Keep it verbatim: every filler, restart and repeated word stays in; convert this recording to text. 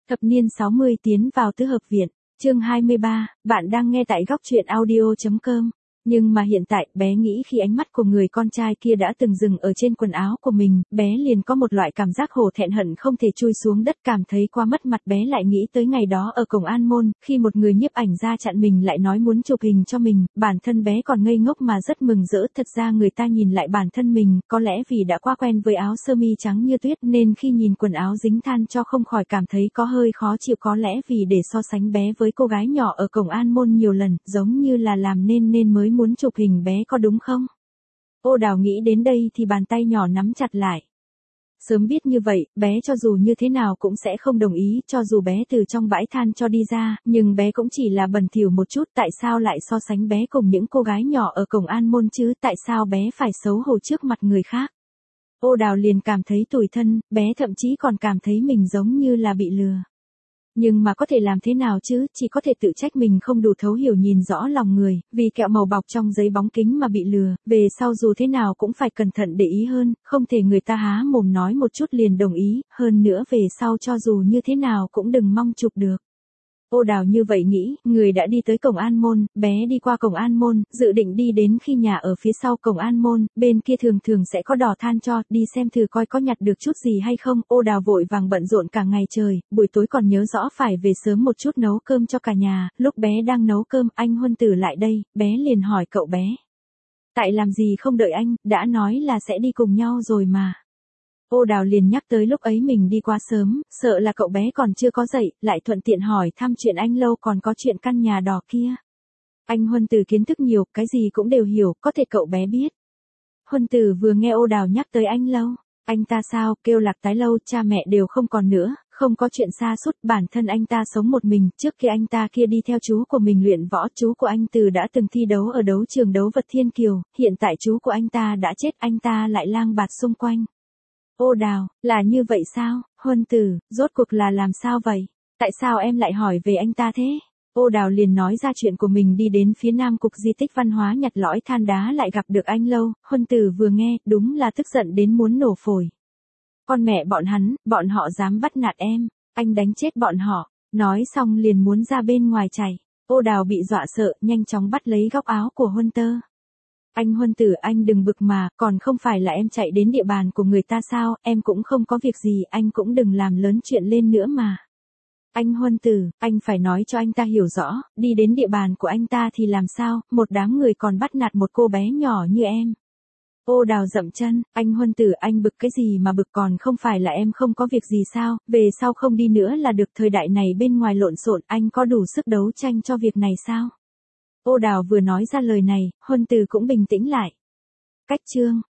Thập niên sáu mươi tiến vào tứ hợp viện, chương hai mươi ba, bạn đang nghe tại góc truyện audio chấm com. Nhưng mà hiện tại, bé nghĩ khi ánh mắt của người con trai kia đã từng dừng ở trên quần áo của mình, bé liền có một loại cảm giác hổ thẹn hận không thể chui xuống đất, cảm thấy qua mất mặt. Bé lại nghĩ tới ngày đó ở cổng An Môn, khi một người nhiếp ảnh ra chặn mình lại nói muốn chụp hình cho mình, bản thân bé còn ngây ngốc mà rất mừng rỡ. Thật ra người ta nhìn lại bản thân mình, có lẽ vì đã quá quen với áo sơ mi trắng như tuyết nên khi nhìn quần áo dính than cho không khỏi cảm thấy có hơi khó chịu, có lẽ vì để so sánh bé với cô gái nhỏ ở cổng An Môn nhiều lần, giống như là làm nên nên mới muốn chụp hình bé, có đúng không? Ô Đào nghĩ đến đây thì bàn tay nhỏ nắm chặt lại. Sớm biết như vậy, bé cho dù như thế nào cũng sẽ không đồng ý, cho dù bé từ trong bãi than cho đi ra, nhưng bé cũng chỉ là bẩn thỉu một chút, tại sao lại so sánh bé cùng những cô gái nhỏ ở cổng An Môn chứ, tại sao bé phải xấu hổ trước mặt người khác? Ô Đào liền cảm thấy tủi thân, bé thậm chí còn cảm thấy mình giống như là bị lừa. Nhưng mà có thể làm thế nào chứ, chỉ có thể tự trách mình không đủ thấu hiểu nhìn rõ lòng người, vì kẹo màu bọc trong giấy bóng kính mà bị lừa, về sau dù thế nào cũng phải cẩn thận để ý hơn, không thể người ta há mồm nói một chút liền đồng ý, hơn nữa về sau cho dù như thế nào cũng đừng mong chụp được. Ô Đào như vậy nghĩ, người đã đi tới cổng An Môn, bé đi qua cổng An Môn, dự định đi đến khi nhà ở phía sau cổng An Môn, bên kia thường thường sẽ có đò than cho, đi xem thử coi có nhặt được chút gì hay không. Ô Đào vội vàng bận rộn cả ngày trời, buổi tối còn nhớ rõ phải về sớm một chút nấu cơm cho cả nhà, lúc bé đang nấu cơm, anh Huân Tử lại đây, bé liền hỏi cậu bé. Tại làm gì không đợi anh, đã nói là sẽ đi cùng nhau rồi mà. Ô Đào liền nhắc tới lúc ấy mình đi quá sớm, sợ là cậu bé còn chưa có dậy, lại thuận tiện hỏi thăm chuyện anh Lâu còn có chuyện căn nhà đỏ kia. Anh Huân Tử kiến thức nhiều, cái gì cũng đều hiểu, có thể cậu bé biết. Huân Tử vừa nghe Ô Đào nhắc tới anh Lâu, anh ta sao, kêu Lạc Tái Lâu, cha mẹ đều không còn nữa, không có chuyện xa sút, bản thân anh ta sống một mình, trước khi anh ta kia đi theo chú của mình luyện võ, chú của anh Từ đã từng thi đấu ở đấu trường đấu vật Thiên Kiều, hiện tại chú của anh ta đã chết, anh ta lại lang bạt xung quanh. Ô Đào, là như vậy sao, Huân Tử, rốt cuộc là làm sao vậy? Tại sao em lại hỏi về anh ta thế? Ô Đào liền nói ra chuyện của mình đi đến phía nam cục di tích văn hóa nhặt lõi than đá lại gặp được anh Lâu. Huân Tử vừa nghe, đúng là tức giận đến muốn nổ phổi. Con mẹ bọn hắn, bọn họ dám bắt nạt em, anh đánh chết bọn họ, nói xong liền muốn ra bên ngoài chạy. Ô Đào bị dọa sợ, nhanh chóng bắt lấy góc áo của Huân Tơ. Anh Huân Tử, anh đừng bực mà, còn không phải là em chạy đến địa bàn của người ta sao, em cũng không có việc gì, anh cũng đừng làm lớn chuyện lên nữa mà. Anh Huân Tử, anh phải nói cho anh ta hiểu rõ, đi đến địa bàn của anh ta thì làm sao, một đám người còn bắt nạt một cô bé nhỏ như em. Ô Đào dậm chân, anh Huân Tử, anh bực cái gì mà bực, còn không phải là em không có việc gì sao, về sau không đi nữa là được, thời đại này bên ngoài lộn xộn, anh có đủ sức đấu tranh cho việc này sao? Ô Đào vừa nói ra lời này, Huân Tử cũng bình tĩnh lại. Cách chương